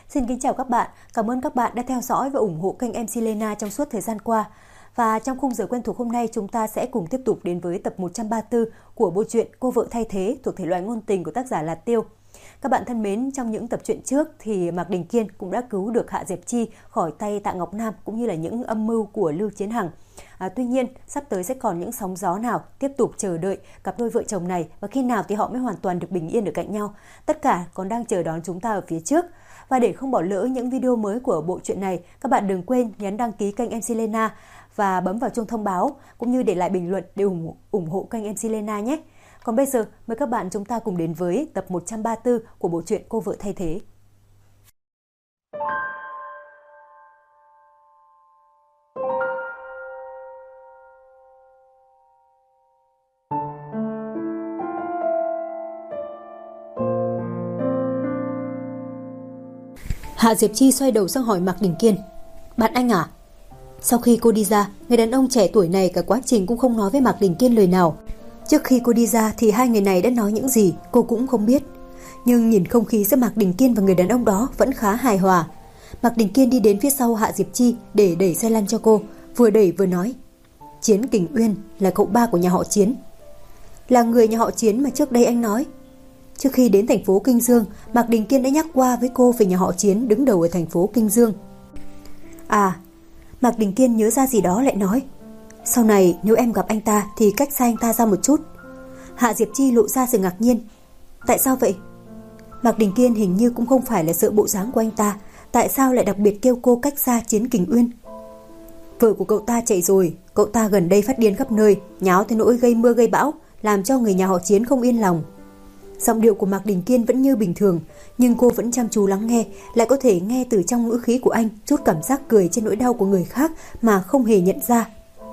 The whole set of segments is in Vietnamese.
Xin kính chào các bạn. Cảm ơn các bạn đã theo dõi và ủng hộ kênh MC Lena trong suốt thời gian qua. Và trong khung giờ quen thuộc hôm nay, chúng ta sẽ cùng tiếp tục đến với tập 134 của bộ truyện Cô vợ thay thế thuộc thể loại ngôn tình của tác giả là Tiêu. Các bạn thân mến, trong những tập truyện trước thì Mạc Đình Kiên cũng đã cứu được Hạ Diệp Chi khỏi tay Tạ Ngọc Nam cũng như là những âm mưu của Lưu Chiến Hằng. Tuy nhiên, sắp tới sẽ còn những sóng gió nào tiếp tục chờ đợi cặp đôi vợ chồng này và khi nào thì họ mới hoàn toàn được bình yên ở cạnh nhau. Tất cả còn đang chờ đón chúng ta ở phía trước. Và để không bỏ lỡ những video mới của bộ truyện này, các bạn đừng quên nhấn đăng ký kênh MC Lena và bấm vào chuông thông báo cũng như để lại bình luận để ủng hộ kênh MC Lena nhé. Còn bây giờ, mời các bạn chúng ta cùng đến với tập 134 của bộ truyện Cô vợ thay thế. Hạ Diệp Chi xoay đầu sang hỏi Mạc Đình Kiên: "Bạn anh à?" Sau khi cô đi ra, người đàn ông trẻ tuổi này cả quá trình cũng không nói với Mạc Đình Kiên lời nào. Trước khi cô đi ra thì hai người này đã nói những gì cô cũng không biết. Nhưng nhìn không khí giữa Mạc Đình Kiên và người đàn ông đó vẫn khá hài hòa. Mạc Đình Kiên đi đến phía sau Hạ Diệp Chi để đẩy xe lăn cho cô, vừa đẩy vừa nói: "Chiến Kình Uyên là cậu ba của nhà họ Chiến." Là người nhà họ Chiến mà trước đây anh nói. Trước khi đến thành phố Kinh Dương, Mạc Đình Kiên đã nhắc qua với cô về nhà họ Chiến đứng đầu ở thành phố Kinh Dương. Mạc Đình Kiên nhớ ra gì đó lại nói: "Sau này nếu em gặp anh ta thì cách xa anh ta ra một chút." Hạ Diệp Chi lộ ra sự ngạc nhiên: "Tại sao vậy?" Mạc Đình Kiên hình như cũng không phải là sợ bộ dáng của anh ta, tại sao lại đặc biệt kêu cô cách xa Chiến Kình Uyên? Vợ của cậu ta chạy rồi, cậu ta gần đây phát điên khắp nơi, nháo tới nỗi gây mưa gây bão, làm cho người nhà họ Chiến không yên lòng. Giọng điệu của Mạc Đình Kiên vẫn như bình thường, nhưng cô vẫn chăm chú lắng nghe, lại có thể nghe từ trong ngữ khí của anh chút cảm giác cười trên nỗi đau của người khác mà không hề nhận ra.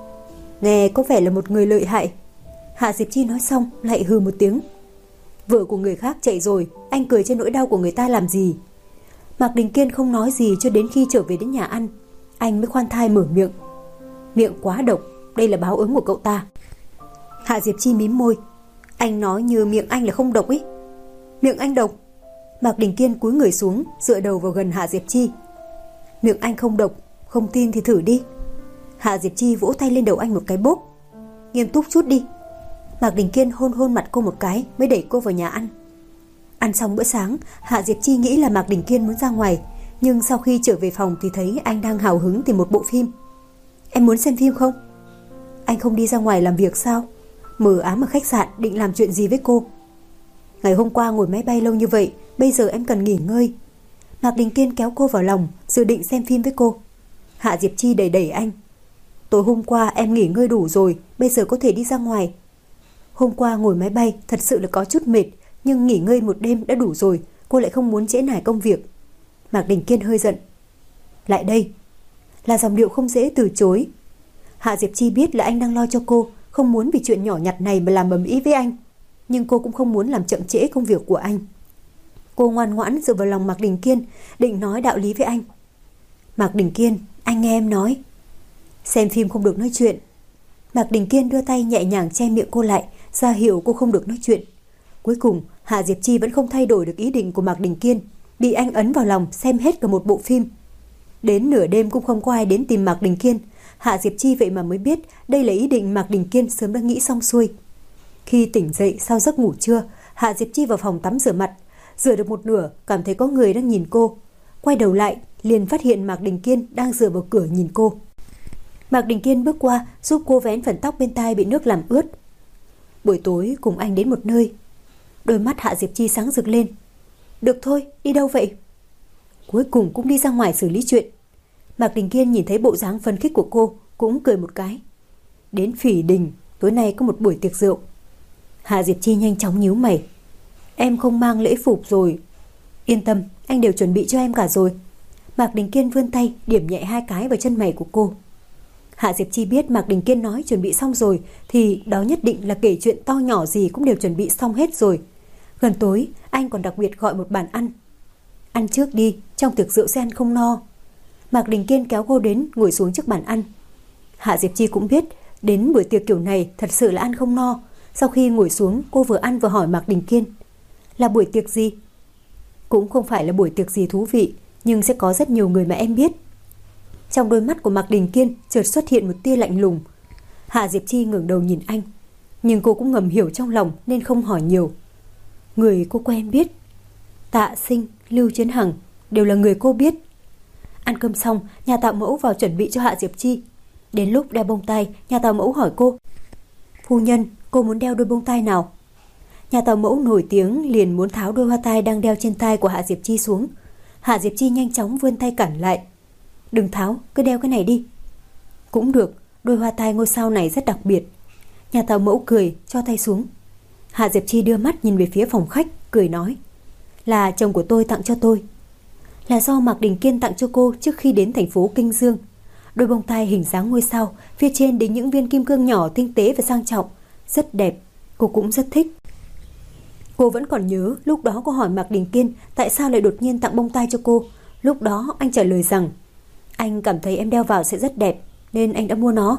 Nghe có vẻ là một người lợi hại. Hạ Diệp Chi nói xong lại hừ một tiếng. Vợ của người khác chạy rồi, anh cười trên nỗi đau của người ta làm gì? Mạc Đình Kiên không nói gì cho đến khi trở về đến nhà ăn, anh mới khoan thai mở miệng. Miệng quá độc, đây là báo ứng của cậu ta. Hạ Diệp Chi mím môi. Anh nói như miệng anh là không độc ý. Miệng anh độc? Mạc Đình Kiên cúi người xuống, dựa đầu vào gần Hạ Diệp Chi. Miệng anh không độc, không tin thì thử đi. Hạ Diệp Chi vỗ tay lên đầu anh một cái bốp. Nghiêm túc chút đi. Mạc Đình Kiên hôn hôn mặt cô một cái mới đẩy cô vào nhà ăn. Ăn xong bữa sáng, Hạ Diệp Chi nghĩ là Mạc Đình Kiên muốn ra ngoài, nhưng sau khi trở về phòng thì thấy anh đang hào hứng tìm một bộ phim. Em muốn xem phim không? Anh không đi ra ngoài làm việc sao? Mờ ám ở khách sạn định làm chuyện gì với cô? Ngày hôm qua ngồi máy bay lâu như vậy, bây giờ em cần nghỉ ngơi. Mạc Đình Kiên kéo cô vào lòng, dự định xem phim với cô. Hạ Diệp Chi đẩy đẩy anh. Tối hôm qua em nghỉ ngơi đủ rồi, bây giờ có thể đi ra ngoài. Hôm qua ngồi máy bay thật sự là có chút mệt, nhưng nghỉ ngơi một đêm đã đủ rồi, cô lại không muốn trễ nải công việc. Mạc Đình Kiên hơi giận. Lại đây. Là giọng điệu không dễ từ chối. Hạ Diệp Chi biết là anh đang lo cho cô, không muốn vì chuyện nhỏ nhặt này mà làm ầm ĩ với anh, nhưng cô cũng không muốn làm chậm trễ công việc của anh. Cô ngoan ngoãn dựa vào lòng Mạc Đình Kiên, định nói đạo lý với anh. Mạc Đình Kiên, anh nghe em nói. Xem phim không được nói chuyện. Mạc Đình Kiên đưa tay nhẹ nhàng che miệng cô lại, ra hiệu cô không được nói chuyện. Cuối cùng, Hạ Diệp Chi vẫn không thay đổi được ý định của Mạc Đình Kiên, bị anh ấn vào lòng xem hết cả một bộ phim. Đến nửa đêm cũng không có ai đến tìm Mạc Đình Kiên. Hạ Diệp Chi vậy mà mới biết đây là ý định Mạc Đình Kiên sớm đã nghĩ xong xuôi. Khi tỉnh dậy sau giấc ngủ trưa, Hạ Diệp Chi vào phòng tắm rửa mặt. Rửa được một nửa, cảm thấy có người đang nhìn cô. Quay đầu lại, liền phát hiện Mạc Đình Kiên đang dựa vào cửa nhìn cô. Mạc Đình Kiên bước qua, giúp cô vén phần tóc bên tai bị nước làm ướt. Buổi tối cùng anh đến một nơi. Đôi mắt Hạ Diệp Chi sáng rực lên. Được thôi, đi đâu vậy? Cuối cùng cũng đi ra ngoài xử lý chuyện. Mạc Đình Kiên nhìn thấy bộ dáng phấn khích của cô, cũng cười một cái. Đến Phỉ Đình, tối nay có một buổi tiệc rượu. Hạ Diệp Chi nhanh chóng nhíu mày. Em không mang lễ phục rồi. Yên tâm, anh đều chuẩn bị cho em cả rồi. Mạc Đình Kiên vươn tay điểm nhẹ hai cái vào chân mày của cô. Hạ Diệp Chi biết Mạc Đình Kiên nói chuẩn bị xong rồi thì đó nhất định là kể chuyện to nhỏ gì cũng đều chuẩn bị xong hết rồi. Gần tối, anh còn đặc biệt gọi một bàn ăn. Ăn trước đi, trong tiệc rượu sẽ ăn không no. Mạc Đình Kiên kéo cô đến ngồi xuống trước bàn ăn. Hạ Diệp Chi cũng biết đến buổi tiệc kiểu này thật sự là ăn không no. Sau khi ngồi xuống, cô vừa ăn vừa hỏi Mạc Đình Kiên. Là buổi tiệc gì? Cũng không phải là buổi tiệc gì thú vị, nhưng sẽ có rất nhiều người mà em biết. Trong đôi mắt của Mạc Đình Kiên chợt xuất hiện một tia lạnh lùng. Hạ Diệp Chi ngẩng đầu nhìn anh, nhưng cô cũng ngầm hiểu trong lòng nên không hỏi nhiều. Người cô quen biết, Tạ Sinh, Lưu Chiến Hằng đều là người cô biết. Ăn cơm xong, nhà tạo mẫu vào chuẩn bị cho Hạ Diệp Chi. Đến lúc đeo bông tai, nhà tạo mẫu hỏi cô: Phu nhân, cô muốn đeo đôi bông tai nào? Nhà tạo mẫu nổi tiếng liền muốn tháo đôi hoa tai đang đeo trên tai của Hạ Diệp Chi xuống. Hạ Diệp Chi nhanh chóng vươn tay cản lại. Đừng tháo, cứ đeo cái này đi. Cũng được, đôi hoa tai ngôi sao này rất đặc biệt. Nhà tạo mẫu cười, cho tay xuống. Hạ Diệp Chi đưa mắt nhìn về phía phòng khách, cười nói: Là chồng của tôi tặng cho tôi. Là do Mạc Đình Kiên tặng cho cô trước khi đến thành phố Kinh Dương. Đôi bông tai hình dáng ngôi sao, phía trên đính những viên kim cương nhỏ tinh tế và sang trọng, rất đẹp, cô cũng rất thích. Cô vẫn còn nhớ lúc đó cô hỏi Mạc Đình Kiên tại sao lại đột nhiên tặng bông tai cho cô. Lúc đó anh trả lời rằng anh cảm thấy em đeo vào sẽ rất đẹp nên anh đã mua nó.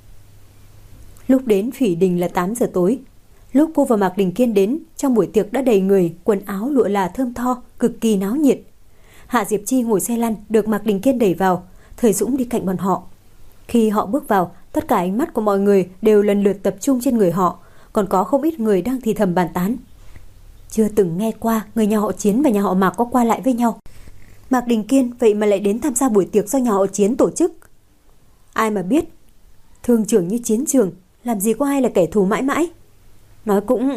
Lúc đến Phỉ Đình là 8 giờ tối. Lúc cô và Mạc Đình Kiên đến, trong buổi tiệc đã đầy người, quần áo lụa là thơm tho, cực kỳ náo nhiệt. Hạ Diệp Chi ngồi xe lăn được Mạc Đình Kiên đẩy vào, Thời Dũng đi cạnh bọn họ. Khi họ bước vào, tất cả ánh mắt của mọi người đều lần lượt tập trung trên người họ, còn có không ít người đang thì thầm bàn tán. Chưa từng nghe qua người nhà họ Chiến và nhà họ Mạc có qua lại với nhau. Mạc Đình Kiên vậy mà lại đến tham gia buổi tiệc do nhà họ Chiến tổ chức. Ai mà biết, thương trường như chiến trường, làm gì có ai là kẻ thù mãi mãi. Nói cũng...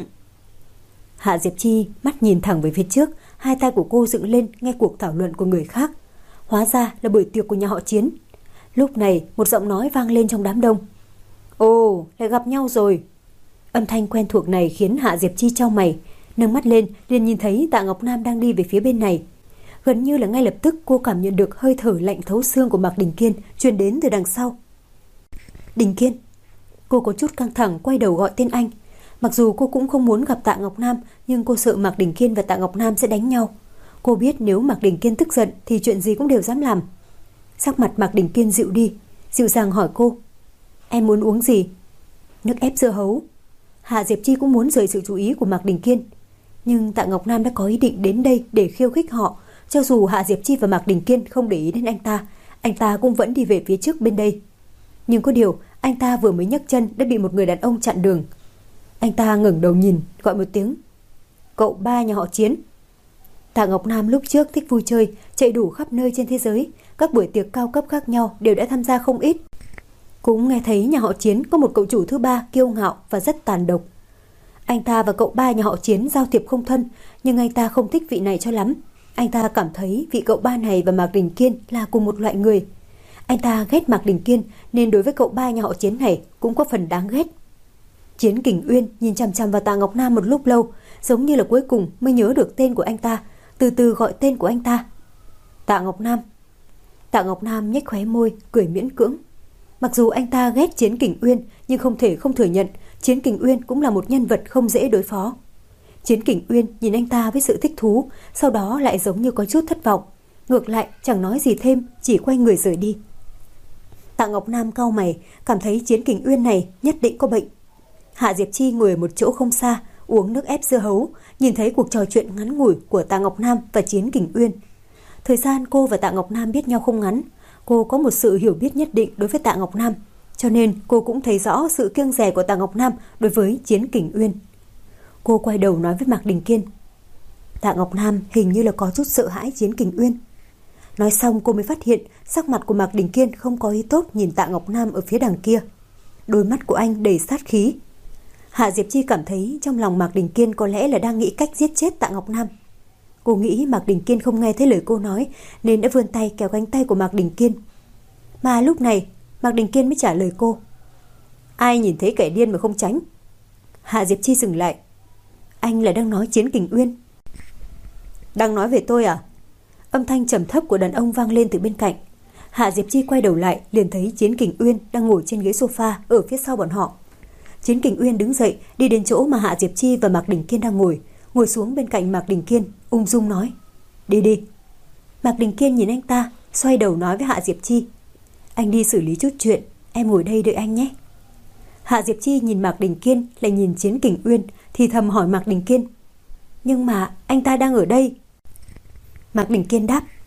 Hạ Diệp Chi mắt nhìn thẳng về phía trước, hai tay của cô dựng lên nghe cuộc thảo luận của người khác. Hóa ra là buổi tiệc của nhà họ Chiến. Lúc này một giọng nói vang lên trong đám đông. Ồ, lại gặp nhau rồi. Âm thanh quen thuộc này khiến Hạ Diệp Chi chau mày, nâng mắt lên liền nhìn thấy Tạ Ngọc Nam đang đi về phía bên này. Gần như là ngay lập tức cô cảm nhận được hơi thở lạnh thấu xương của Mạc Đình Kiên truyền đến từ đằng sau. Đình Kiên. Cô có chút căng thẳng quay đầu gọi tên anh. Mặc dù cô cũng không muốn gặp Tạ Ngọc Nam, nhưng cô sợ Mạc Đình Kiên và Tạ Ngọc Nam sẽ đánh nhau. Cô biết nếu Mạc Đình Kiên tức giận thì chuyện gì cũng đều dám làm. Sắc mặt Mạc Đình Kiên dịu đi, dịu dàng hỏi cô: Em muốn uống gì? Nước ép dưa hấu. Hạ Diệp Chi cũng muốn rời sự chú ý của Mạc Đình Kiên, nhưng Tạ Ngọc Nam đã có ý định đến đây để khiêu khích họ. Cho dù Hạ Diệp Chi và Mạc Đình Kiên không để ý đến anh ta cũng vẫn đi về phía trước bên đây. Nhưng có điều, anh ta vừa mới nhấc chân đã bị một người đàn ông chặn đường. Anh ta ngẩng đầu nhìn, gọi một tiếng: Cậu ba nhà họ Chiến. Tạ Ngọc Nam lúc trước thích vui chơi, chạy đủ khắp nơi trên thế giới, các buổi tiệc cao cấp khác nhau đều đã tham gia không ít. Cũng nghe thấy nhà họ Chiến có một cậu chủ thứ ba kiêu ngạo và rất tàn độc. Anh ta và cậu ba nhà họ Chiến giao thiệp không thân, nhưng anh ta không thích vị này cho lắm. Anh ta cảm thấy vị cậu ba này và Mạc Đình Kiên là cùng một loại người. Anh ta ghét Mạc Đình Kiên nên đối với cậu ba nhà họ Chiến này cũng có phần đáng ghét. Chiến Kình Uyên nhìn chằm chằm vào Tạ Ngọc Nam một lúc lâu, giống như là cuối cùng mới nhớ được tên của anh ta, từ từ gọi tên của anh ta. Tạ Ngọc Nam. Tạ Ngọc Nam nhếch khóe môi, cười miễn cưỡng. Mặc dù anh ta ghét Chiến Kình Uyên, nhưng không thể không thừa nhận Chiến Kình Uyên cũng là một nhân vật không dễ đối phó. Chiến Kình Uyên nhìn anh ta với sự thích thú, sau đó lại giống như có chút thất vọng. Ngược lại chẳng nói gì thêm, chỉ quay người rời đi. Tạ Ngọc Nam cau mày, cảm thấy Chiến Kình Uyên này nhất định có bệnh. Hạ Diệp Chi ngồi ở một chỗ không xa, uống nước ép dưa hấu, nhìn thấy cuộc trò chuyện ngắn ngủi của Tạ Ngọc Nam và Chiến Kình Uyên. Thời gian cô và Tạ Ngọc Nam biết nhau không ngắn, cô có một sự hiểu biết nhất định đối với Tạ Ngọc Nam, cho nên cô cũng thấy rõ sự kiêng dè của Tạ Ngọc Nam đối với Chiến Kình Uyên. Cô quay đầu nói với Mạc Đình Kiên: Tạ Ngọc Nam hình như là có chút sợ hãi Chiến Kình Uyên. Nói xong cô mới phát hiện sắc mặt của Mạc Đình Kiên không có ý tốt nhìn Tạ Ngọc Nam ở phía đằng kia. Đôi mắt của anh đầy sát khí. Hạ Diệp Chi cảm thấy trong lòng Mạc Đình Kiên có lẽ là đang nghĩ cách giết chết Tạ Ngọc Nam. Cô nghĩ Mạc Đình Kiên không nghe thấy lời cô nói nên đã vươn tay kéo cánh tay của Mạc Đình Kiên. Mà lúc này Mạc Đình Kiên mới trả lời cô: Ai nhìn thấy kẻ điên mà không tránh? Hạ Diệp Chi dừng lại. Anh là đang nói Chiến Kình Uyên? Đang nói về tôi à? Âm thanh trầm thấp của đàn ông vang lên từ bên cạnh. Hạ Diệp Chi quay đầu lại liền thấy Chiến Kình Uyên đang ngồi trên ghế sofa ở phía sau bọn họ. Chiến Kình Uyên đứng dậy đi đến chỗ mà Hạ Diệp Chi và Mạc Đình Kiên đang ngồi xuống bên cạnh Mạc Đình Kiên, ung dung nói: Đi đi. Mạc Đình Kiên nhìn anh ta, xoay đầu nói với Hạ Diệp Chi: Anh đi xử lý chút chuyện, em ngồi đây đợi anh nhé. Hạ Diệp Chi nhìn Mạc Đình Kiên lại nhìn Chiến Kình Uyên, thì thầm hỏi Mạc Đình Kiên: Nhưng mà anh ta đang ở đây. Mạc Đình Kiên đáp: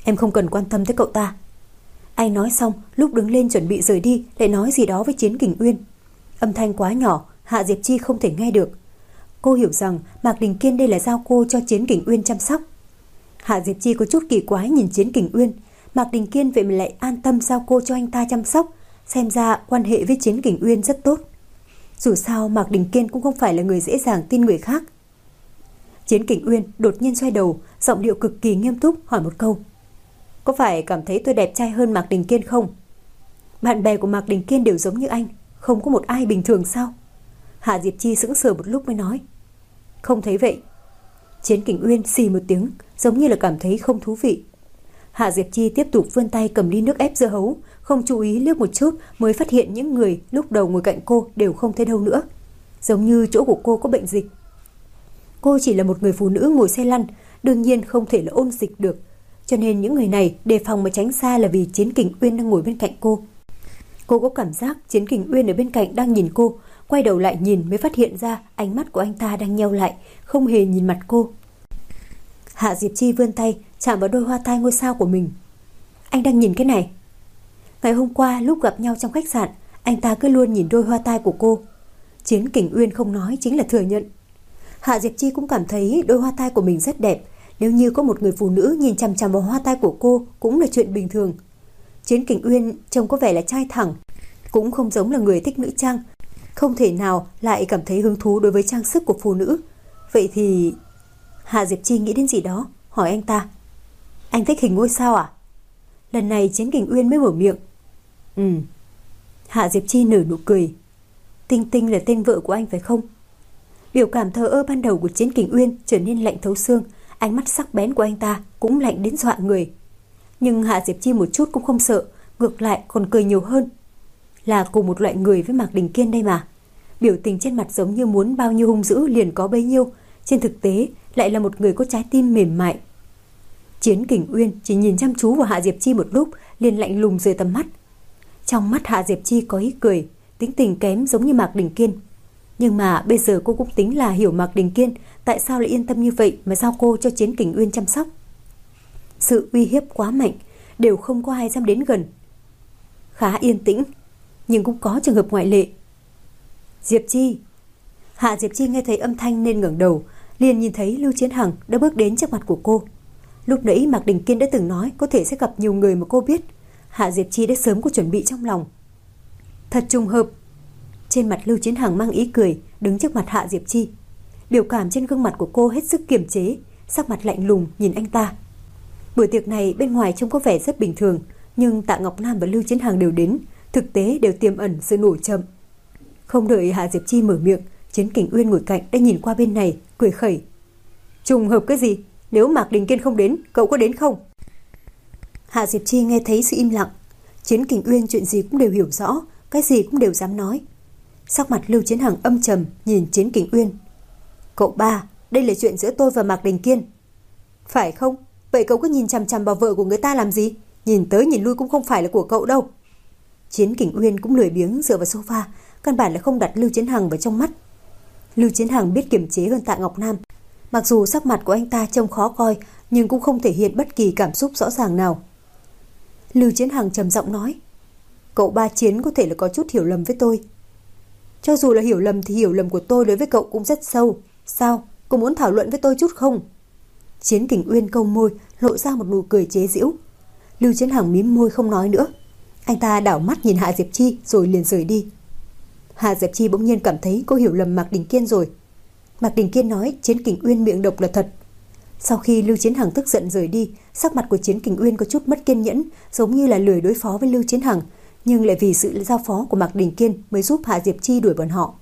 Em không cần quan tâm tới cậu ta. Anh nói xong, lúc đứng lên chuẩn bị rời đi, lại nói gì đó với Chiến Kình Uyên. Âm thanh quá nhỏ, Hạ Diệp Chi không thể nghe được. Cô hiểu rằng Mạc Đình Kiên đây là giao cô cho Chiến Kình Uyên chăm sóc. Hạ Diệp Chi có chút kỳ quái nhìn Chiến Kình Uyên. Mạc Đình Kiên vậy mà lại an tâm giao cô cho anh ta chăm sóc. Xem ra quan hệ với Chiến Kình Uyên rất tốt. Dù sao Mạc Đình Kiên cũng không phải là người dễ dàng tin người khác. Chiến Kình Uyên đột nhiên xoay đầu, giọng điệu cực kỳ nghiêm túc hỏi một câu. Có phải cảm thấy tôi đẹp trai hơn Mạc Đình Kiên không? Bạn bè của Mạc Đình Kiên đều giống như anh, không có một ai bình thường sao? Hạ Diệp Chi sững sờ một lúc mới nói. Không thấy vậy. Chiến Kình Uyên xì một tiếng, giống như là cảm thấy không thú vị. Hạ Diệp Chi tiếp tục vươn tay cầm ly nước ép dưa hấu, không chú ý liếc một chút mới phát hiện những người lúc đầu ngồi cạnh cô đều không thấy đâu nữa. Giống như chỗ của cô có bệnh dịch. Cô chỉ là một người phụ nữ ngồi xe lăn, đương nhiên không thể là ôn dịch được. Cho nên những người này đề phòng mà tránh xa là vì Chiến Kình Uyên đang ngồi bên cạnh cô. Cô có cảm giác Chiến Kình Uyên ở bên cạnh đang nhìn cô, quay đầu lại nhìn mới phát hiện ra ánh mắt của anh ta đang nheo lại, không hề nhìn mặt cô. Hạ Diệp Chi vươn tay chạm vào đôi hoa tai ngôi sao của mình. Anh đang nhìn cái này. Ngày hôm qua lúc gặp nhau trong khách sạn, anh ta cứ luôn nhìn đôi hoa tai của cô. Chiến Kình Uyên không nói chính là thừa nhận. Hạ Diệp Chi cũng cảm thấy đôi hoa tai của mình rất đẹp. Nếu như có một người phụ nữ nhìn chằm chằm vào hoa tai của cô cũng là chuyện bình thường. Chiến Kình Uyên trông có vẻ là trai thẳng, cũng không giống là người thích nữ trang, không thể nào lại cảm thấy hứng thú đối với trang sức của phụ nữ. Vậy thì... Hạ Diệp Chi nghĩ đến gì đó, hỏi anh ta. Anh thích hình ngôi sao à? Lần này Chiến Kình Uyên mới mở miệng. Hạ Diệp Chi nở nụ cười. Tinh Tinh là tên vợ của anh phải không? Biểu cảm thờ ơ ban đầu của Chiến Kình Uyên trở nên lạnh thấu xương. Ánh mắt sắc bén của anh ta cũng lạnh đến dọa người. Nhưng Hạ Diệp Chi một chút cũng không sợ, ngược lại còn cười nhiều hơn. Là cùng một loại người với Mạc Đình Kiên đây mà. Biểu tình trên mặt giống như muốn bao nhiêu hung dữ liền có bấy nhiêu, trên thực tế lại là một người có trái tim mềm mại. Chiến Kình Uyên chỉ nhìn chăm chú vào Hạ Diệp Chi một lúc liền lạnh lùng rời tầm mắt. Trong mắt Hạ Diệp Chi có ý cười, tính tình kém giống như Mạc Đình Kiên. Nhưng mà bây giờ cô cũng tính là hiểu Mạc Đình Kiên tại sao lại yên tâm như vậy mà giao cô cho Chiến Kình Uyên chăm sóc. Sự uy hiếp quá mạnh, đều không có ai dám đến gần. Khá yên tĩnh, nhưng cũng có trường hợp ngoại lệ. Diệp Chi. Hạ Diệp Chi nghe thấy âm thanh nên ngẩng đầu, liền nhìn thấy Lưu Chiến Hằng đã bước đến trước mặt của cô. Lúc nãy Mạc Đình Kiên đã từng nói có thể sẽ gặp nhiều người mà cô biết. Hạ Diệp Chi đã sớm có chuẩn bị trong lòng. Thật trùng hợp. Trên mặt Lưu Chiến Hằng mang ý cười, đứng trước mặt Hạ Diệp Chi. Biểu cảm trên gương mặt của cô hết sức kiềm chế, sắc mặt lạnh lùng nhìn anh ta. Buổi tiệc này bên ngoài trông có vẻ rất bình thường, nhưng Tạ Ngọc Nam và Lưu Chiến Hằng đều đến, thực tế đều tiềm ẩn sự nổi chậm. Không đợi Hạ Diệp Chi mở miệng, Chiến Kình Uyên ngồi cạnh đã nhìn qua bên này, cười khẩy. Trùng hợp cái gì? Nếu Mạc Đình Kiên không đến, cậu có đến không? Hạ Diệp Chi nghe thấy sự im lặng. Chiến Kình Uyên chuyện gì cũng đều hiểu rõ, cái gì cũng đều dám nói. Sắc mặt Lưu Chiến Hằng âm trầm nhìn Chiến Kình Uyên. Cậu ba, đây là chuyện giữa tôi và Mạc Đình Kiên. Phải không? Vậy cậu cứ nhìn chằm chằm vào vợ của người ta làm gì? Nhìn tới nhìn lui cũng không phải là của cậu đâu. Chiến Kình Uyên cũng lười biếng dựa vào sofa, căn bản là không đặt Lưu Chiến Hằng vào trong mắt. Lưu Chiến Hằng biết kiềm chế hơn Tạ Ngọc Nam. Mặc dù sắc mặt của anh ta trông khó coi, nhưng cũng không thể hiện bất kỳ cảm xúc rõ ràng nào. Lưu Chiến Hằng trầm giọng nói. Cậu ba Chiến có thể là có chút hiểu lầm với tôi. Cho dù là hiểu lầm thì hiểu lầm của tôi đối với cậu cũng rất sâu. Sao? Cậu muốn thảo luận với tôi chút không? Chiến Kình Uyên câu môi, lộ ra một nụ cười chế giễu. Lưu Chiến Hằng mím môi không nói nữa. Anh ta đảo mắt nhìn Hạ Diệp Chi rồi liền rời đi. Hạ Diệp Chi bỗng nhiên cảm thấy cô hiểu lầm Mạc Đình Kiên rồi. Mạc Đình Kiên nói Chiến Kình Uyên miệng độc là thật. Sau khi Lưu Chiến Hằng tức giận rời đi, sắc mặt của Chiến Kình Uyên có chút mất kiên nhẫn, giống như là lười đối phó với Lưu Chiến Hằng, nhưng lại vì sự giao phó của Mạc Đình Kiên mới giúp Hạ Diệp Chi đuổi bọn họ.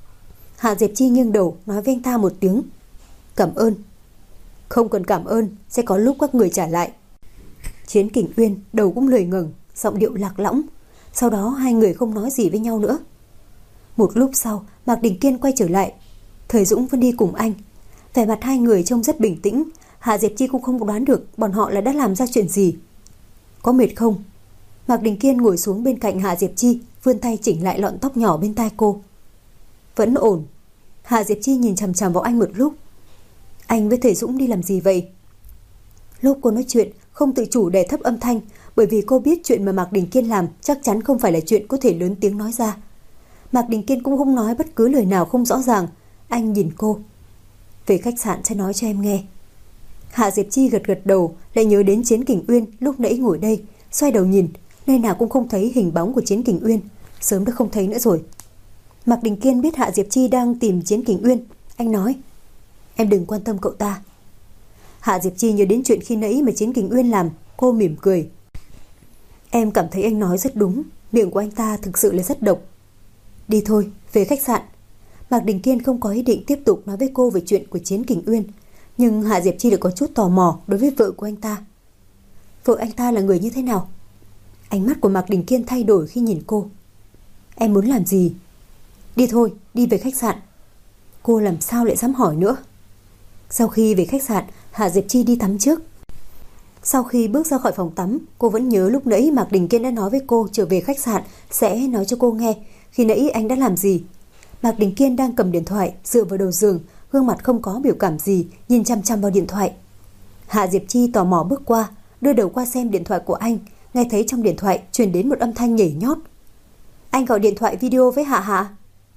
Hạ Diệp Chi nghiêng đầu nói với anh ta một tiếng. Cảm ơn. Không cần cảm ơn, sẽ có lúc các người trả lại. Chiến Kình Uyên đầu cũng lười ngẩng, giọng điệu lạc lõng. Sau đó hai người không nói gì với nhau nữa. Một lúc sau, Mạc Đình Kiên quay trở lại. Thời Dũng vẫn đi cùng anh. Vẻ mặt hai người trông rất bình tĩnh. Hạ Diệp Chi cũng không đoán được bọn họ đã làm ra chuyện gì. Có mệt không? Mạc Đình Kiên ngồi xuống bên cạnh Hạ Diệp Chi, vươn tay chỉnh lại lọn tóc nhỏ bên tai cô. Vẫn ổn. Hạ Diệp Chi nhìn chằm chằm vào anh một lúc. Anh với Thời Dũng đi làm gì vậy? Lúc cô nói chuyện, không tự chủ đè thấp âm thanh, bởi vì cô biết chuyện mà Mạc Đình Kiên làm chắc chắn không phải là chuyện có thể lớn tiếng nói ra. Mạc Đình Kiên cũng không nói bất cứ lời nào không rõ ràng. Anh nhìn cô. Về khách sạn sẽ nói cho em nghe. Hạ Diệp Chi gật gật đầu, lại nhớ đến Chiến Kình Uyên lúc nãy ngồi đây, xoay đầu nhìn, nơi nào cũng không thấy hình bóng của Chiến Kình Uyên, sớm đã không thấy nữa rồi. Mạc Đình Kiên biết Hạ Diệp Chi đang tìm Chiến Kình Uyên, anh nói: "Em đừng quan tâm cậu ta." Hạ Diệp Chi nhớ đến chuyện khi nãy mà Chiến Kình Uyên làm, cô mỉm cười. Em cảm thấy anh nói rất đúng, miệng của anh ta thực sự là rất độc. Đi thôi, về khách sạn. Mạc Đình Kiên không có ý định tiếp tục nói với cô về chuyện của Chiến Kình Uyên, nhưng Hạ Diệp Chi đã có chút tò mò đối với vợ của anh ta. Vợ anh ta là người như thế nào? Ánh mắt của Mạc Đình Kiên thay đổi khi nhìn cô. Em muốn làm gì? Đi thôi, đi về khách sạn. Cô làm sao lại dám hỏi nữa. Sau khi về khách sạn, Hạ Diệp Chi đi tắm trước. Sau khi bước ra khỏi phòng tắm, cô vẫn nhớ lúc nãy Mạc Đình Kiên đã nói với cô trở về khách sạn sẽ nói cho cô nghe khi nãy anh đã làm gì. Mạc Đình Kiên đang cầm điện thoại dựa vào đầu giường, gương mặt không có biểu cảm gì, nhìn chăm chăm vào điện thoại. Hạ Diệp Chi tò mò bước qua, đưa đầu qua xem điện thoại của anh, nghe thấy trong điện thoại truyền đến một âm thanh nhảy nhót. Anh gọi điện thoại video với Hạ Hạ?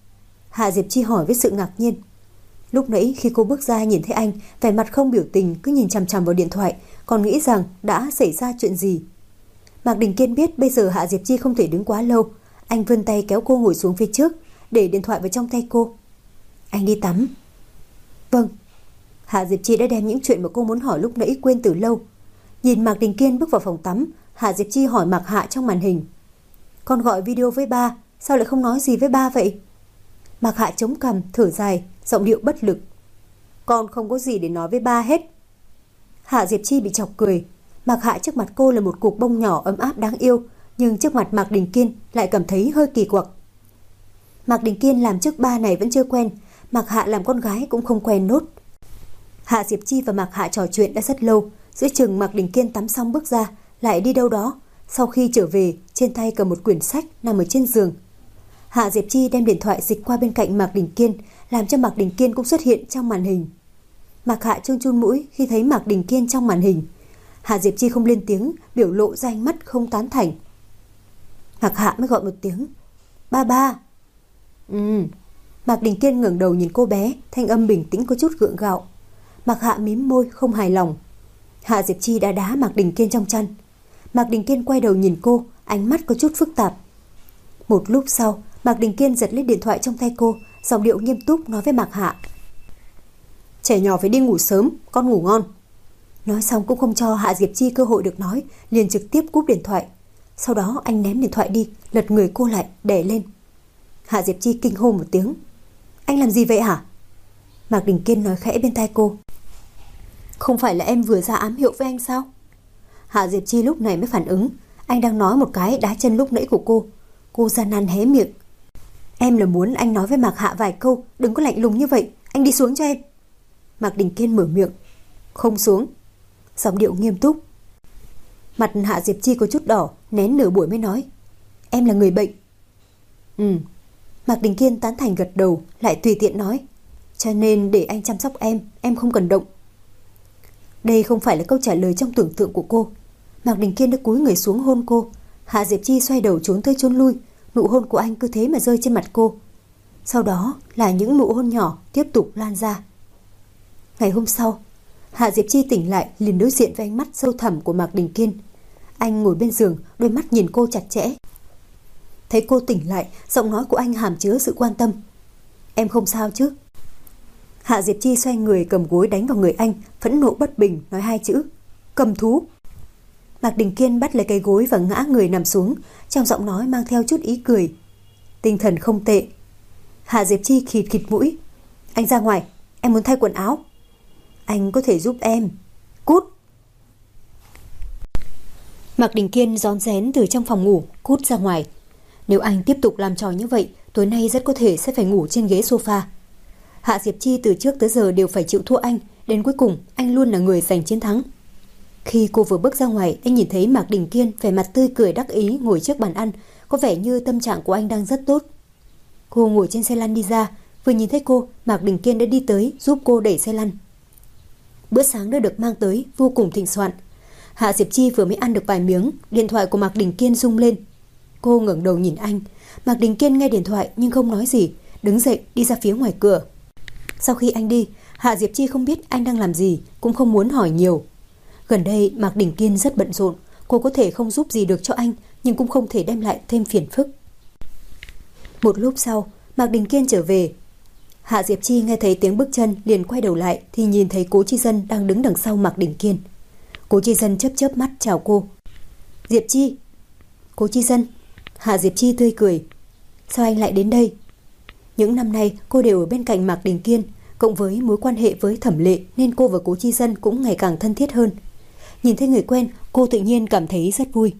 Hạ Diệp Chi hỏi với sự ngạc nhiên. Lúc nãy khi cô bước ra nhìn thấy anh, vẻ mặt không biểu tình, cứ nhìn chằm chằm vào điện thoại, còn nghĩ rằng đã xảy ra chuyện gì. Mạc Đình Kiên biết bây giờ Hạ Diệp Chi không thể đứng quá lâu, anh vươn tay kéo cô ngồi xuống phía trước, để điện thoại vào trong tay cô. Anh đi tắm. Vâng. Hạ Diệp Chi đã đem những chuyện mà cô muốn hỏi lúc nãy quên từ lâu. Nhìn Mạc Đình Kiên bước vào phòng tắm, Hạ Diệp Chi hỏi Mạc Hạ trong màn hình. Con gọi video với ba, sao lại không nói gì với ba vậy? Mạc Hạ chống cằm, thở dài, giọng điệu bất lực. Con không có gì để nói với ba hết. Hạ Diệp Chi bị chọc cười. Mạc Hạ trước mặt cô là một cục bông nhỏ ấm áp đáng yêu, nhưng trước mặt Mạc Đình Kiên lại cảm thấy hơi kỳ quặc. Mạc Đình Kiên làm trước ba này vẫn chưa quen, Mạc Hạ làm con gái cũng không quen nốt. Hạ Diệp Chi và Mạc Hạ trò chuyện đã rất lâu, giữa chừng Mạc Đình Kiên tắm xong bước ra, lại đi đâu đó. Sau khi trở về, trên tay cầm một quyển sách nằm ở trên giường. Hạ Diệp Chi đem điện thoại dịch qua bên cạnh Mạc Đình Kiên, làm cho Mạc Đình Kiên cũng xuất hiện trong màn hình. Mạc Hạ chun chun mũi khi thấy Mạc Đình Kiên trong màn hình. Hạ Diệp Chi không lên tiếng, biểu lộ ra ánh mắt không tán thành. Mạc Hạ mới gọi một tiếng. Ba ba. Mạc Đình Kiên ngẩng đầu nhìn cô bé, thanh âm bình tĩnh có chút gượng gạo. Mạc Hạ mím môi không hài lòng. Hạ Diệp Chi đã đá Mạc Đình Kiên trong chăn. Mạc Đình Kiên quay đầu nhìn cô, ánh mắt có chút phức tạp. Một lúc sau, Mạc Đình Kiên giật lấy điện thoại trong tay cô, giọng điệu nghiêm túc nói với Mạc Hạ. Trẻ nhỏ phải đi ngủ sớm, con ngủ ngon. Nói xong cũng không cho Hạ Diệp Chi cơ hội được nói, liền trực tiếp cúp điện thoại. Sau đó anh ném điện thoại đi, lật người cô lại, đè lên. Hạ Diệp Chi kinh hô một tiếng. Anh làm gì vậy hả? Mạc Đình Kiên nói khẽ bên tai cô. Không phải là em vừa ra ám hiệu với anh sao? Hạ Diệp Chi lúc này mới phản ứng. Anh đang nói một cái đá chân lúc nãy của cô. Cô gian nan hé miệng. Em là muốn anh nói với Mạc Hạ vài câu, đừng có lạnh lùng như vậy, anh đi xuống cho em. Mạc Đình Kiên mở miệng. Không xuống. Giọng điệu nghiêm túc. Mặt Hạ Diệp Chi có chút đỏ, nén nửa buổi mới nói. Em là người bệnh. Mạc Đình Kiên tán thành gật đầu, lại tùy tiện nói. Cho nên để anh chăm sóc em không cần động. Đây không phải là câu trả lời trong tưởng tượng của cô. Mạc Đình Kiên đã cúi người xuống hôn cô. Hạ Diệp Chi xoay đầu trốn tới trốn lui, nụ hôn của anh cứ thế mà rơi trên mặt cô. Sau đó là những nụ hôn nhỏ tiếp tục lan ra. Ngày hôm sau, Hạ Diệp Chi tỉnh lại liền đối diện với ánh mắt sâu thẳm của Mạc Đình Kiên. Anh ngồi bên giường, đôi mắt nhìn cô chặt chẽ. Thấy cô tỉnh lại, giọng nói của anh hàm chứa sự quan tâm. Em không sao chứ? Hạ Diệp Chi xoay người cầm gối đánh vào người anh, phẫn nộ bất bình nói hai chữ. Cầm thú. Mạc Đình Kiên bắt lấy cái gối và ngã người nằm xuống, trong giọng nói mang theo chút ý cười. Tinh thần không tệ. Hạ Diệp Chi khịt khịt mũi. Anh ra ngoài, em muốn thay quần áo. Anh có thể giúp em. Cút. Mạc Đình Kiên rón rén từ trong phòng ngủ cút ra ngoài. Nếu anh tiếp tục làm trò như vậy, tối nay rất có thể sẽ phải ngủ trên ghế sofa. Hạ Diệp Chi từ trước tới giờ đều phải chịu thua anh, đến cuối cùng anh luôn là người giành chiến thắng. Khi cô vừa bước ra ngoài, anh nhìn thấy Mạc Đình Kiên vẻ mặt tươi cười đắc ý ngồi trước bàn ăn, có vẻ như tâm trạng của anh đang rất tốt. Cô ngồi trên xe lăn đi ra, vừa nhìn thấy cô, Mạc Đình Kiên đã đi tới giúp cô đẩy xe lăn. Bữa sáng đã được mang tới vô cùng thịnh soạn. Hạ Diệp Chi vừa mới ăn được vài miếng, điện thoại của Mạc Đình Kiên rung lên. Cô ngẩng đầu nhìn anh. Mạc Đình Kiên nghe điện thoại nhưng không nói gì, đứng dậy đi ra phía ngoài cửa. Sau khi anh đi, Hạ Diệp Chi không biết anh đang làm gì, cũng không muốn hỏi nhiều. Gần đây Mạc Đình Kiên rất bận rộn, cô có thể không giúp gì được cho anh, nhưng cũng không thể đem lại thêm phiền phức. Một lúc sau, Mạc Đình Kiên trở về. Hạ Diệp Chi nghe thấy tiếng bước chân liền quay đầu lại thì nhìn thấy Cố Chi Dân đang đứng đằng sau Mạc Đình Kiên. Cố Chi Dân chớp chớp mắt chào cô. Diệp Chi. Cố Chi Dân. Hạ Diệp Chi tươi cười. Sao anh lại đến đây? Những năm nay cô đều ở bên cạnh Mạc Đình Kiên, cộng với mối quan hệ với Thẩm Lệ nên cô và Cố Chi Dân cũng ngày càng thân thiết hơn. Nhìn thấy người quen, cô tự nhiên cảm thấy rất vui.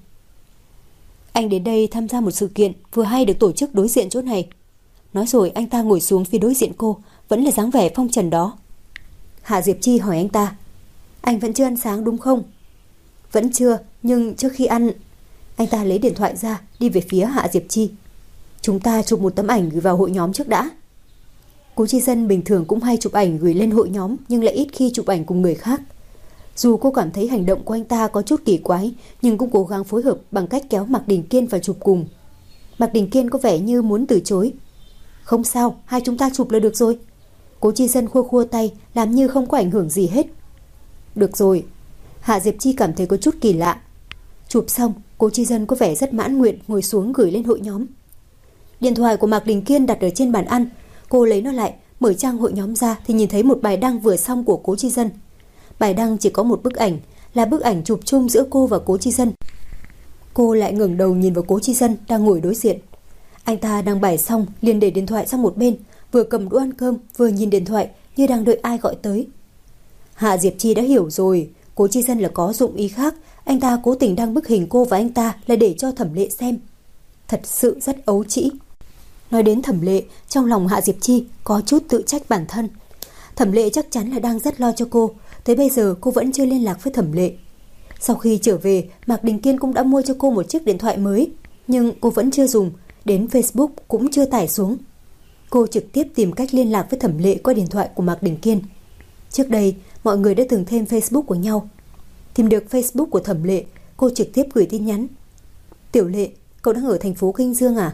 Anh đến đây tham gia một sự kiện vừa hay được tổ chức đối diện chỗ này. Nói rồi anh ta ngồi xuống phía đối diện cô, vẫn là dáng vẻ phong trần đó. Hạ Diệp Chi hỏi anh ta. Anh vẫn chưa ăn sáng đúng không? Vẫn chưa, nhưng trước khi ăn... Anh ta lấy điện thoại ra, đi về phía Hạ Diệp Chi. Chúng ta chụp một tấm ảnh gửi vào hội nhóm trước đã. Cố Chi Dân bình thường cũng hay chụp ảnh gửi lên hội nhóm, nhưng lại ít khi chụp ảnh cùng người khác. Dù cô cảm thấy hành động của anh ta có chút kỳ quái, nhưng cũng cố gắng phối hợp bằng cách kéo Mạc Đình Kiên vào chụp cùng. Mạc Đình Kiên có vẻ như muốn từ chối. Không sao, hai chúng ta chụp là được rồi. Cố Chi Dân khua khua tay, làm như không có ảnh hưởng gì hết. Được rồi. Hạ Diệp Chi cảm thấy có chút kỳ lạ. Chụp xong, Cố Chi Dân có vẻ rất mãn nguyện ngồi xuống gửi lên hội nhóm. Điện thoại của Mạc Đình Kiên đặt ở trên bàn ăn. Cô lấy nó lại, mở trang hội nhóm ra thì nhìn thấy một bài đăng vừa xong của Cố Chi Dân. Bài đăng chỉ có một bức ảnh, là bức ảnh chụp chung giữa cô và Cố Chi Dân. Cô lại ngẩng đầu nhìn vào Cố Chi Dân đang ngồi đối diện. Anh ta đăng bài xong liền để điện thoại sang một bên, vừa cầm đũa ăn cơm vừa nhìn điện thoại như đang đợi ai gọi tới. Hạ Diệp Chi đã hiểu rồi, Cố Chi Dân là có dụng ý khác. Anh ta cố tình đăng bức hình cô và anh ta là để cho Thẩm Lệ xem. Thật sự rất ấu trĩ. Nói đến Thẩm Lệ, trong lòng Hạ Diệp Chi có chút tự trách bản thân. Thẩm Lệ chắc chắn là đang rất lo cho cô. Tới bây giờ cô vẫn chưa liên lạc với Thẩm Lệ. Sau khi trở về, Mạc Đình Kiên cũng đã mua cho cô một chiếc điện thoại mới, nhưng cô vẫn chưa dùng, đến Facebook cũng chưa tải xuống. Cô trực tiếp tìm cách liên lạc với Thẩm Lệ qua điện thoại của Mạc Đình Kiên. Trước đây, mọi người đã từng thêm Facebook của nhau. Tìm được Facebook của Thẩm Lệ, cô trực tiếp gửi tin nhắn. Tiểu Lệ, cậu đang ở thành phố Kinh Dương à?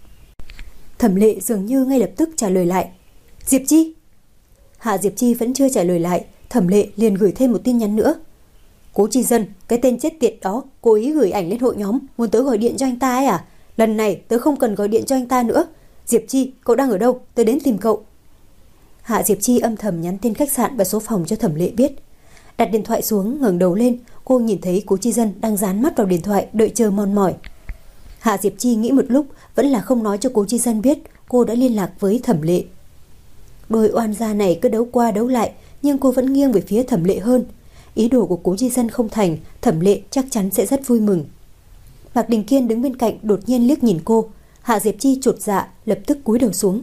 Thẩm Lệ dường như ngay lập tức trả lời lại. Diệp Chi. Hạ Diệp Chi vẫn chưa trả lời lại, Thẩm Lệ liền gửi thêm một tin nhắn nữa. Cố Chi Dân, cái tên chết tiệt đó cố ý gửi ảnh lên hội nhóm, muốn tớ gọi điện cho anh ta ấy à? Lần này tớ không cần gọi điện cho anh ta nữa. Diệp Chi, cậu đang ở đâu? Tớ đến tìm cậu. Hạ Diệp Chi âm thầm nhắn tên khách sạn và số phòng cho Thẩm Lệ biết. Đặt điện thoại xuống, ngẩng đầu lên, cô nhìn thấy Cố Chi Dân đang dán mắt vào điện thoại đợi chờ mòn mỏi. Hạ Diệp Chi nghĩ một lúc vẫn là không nói cho Cố Chi Dân biết cô đã liên lạc với Thẩm Lệ. Đôi oan gia này cứ đấu qua đấu lại, nhưng cô vẫn nghiêng về phía Thẩm Lệ hơn. Ý đồ của Cố Chi Dân không thành, Thẩm Lệ chắc chắn sẽ rất vui mừng. Mạc Đình Kiên đứng bên cạnh đột nhiên liếc nhìn cô. Hạ Diệp Chi chột dạ, lập tức cúi đầu xuống.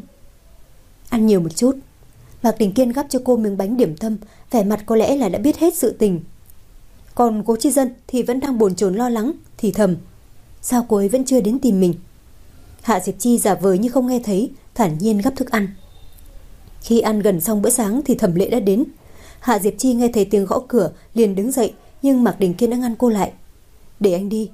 Ăn nhiều một chút. Mạc Đình Kiên gắp cho cô miếng bánh điểm tâm, vẻ mặt có lẽ là đã biết hết sự tình. Còn Cố Chi Dân thì vẫn đang bồn chồn lo lắng, thì thầm. Sao cô ấy vẫn chưa đến tìm mình? Hạ Diệp Chi giả vờ như không nghe thấy, thản nhiên gắp thức ăn. Khi ăn gần xong bữa sáng thì Thẩm Lệ đã đến. Hạ Diệp Chi nghe thấy tiếng gõ cửa liền đứng dậy, nhưng Mạc Đình Kiên đã ngăn cô lại. Để anh đi.